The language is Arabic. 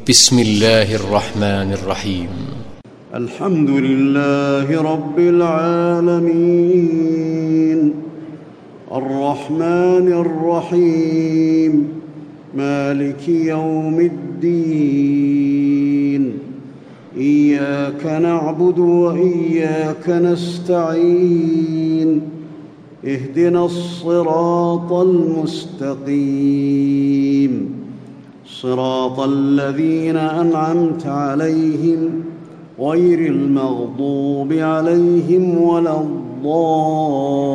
بسم الله الرحمن الرحيم. الحمد لله رب العالمين، الرحمن الرحيم، مالك يوم الدين. إياك نعبد وإياك نستعين، اهدنا الصراط المستقيم، صراط الذين أنعمت عليهم غير المغضوب عليهم ولا الضالين.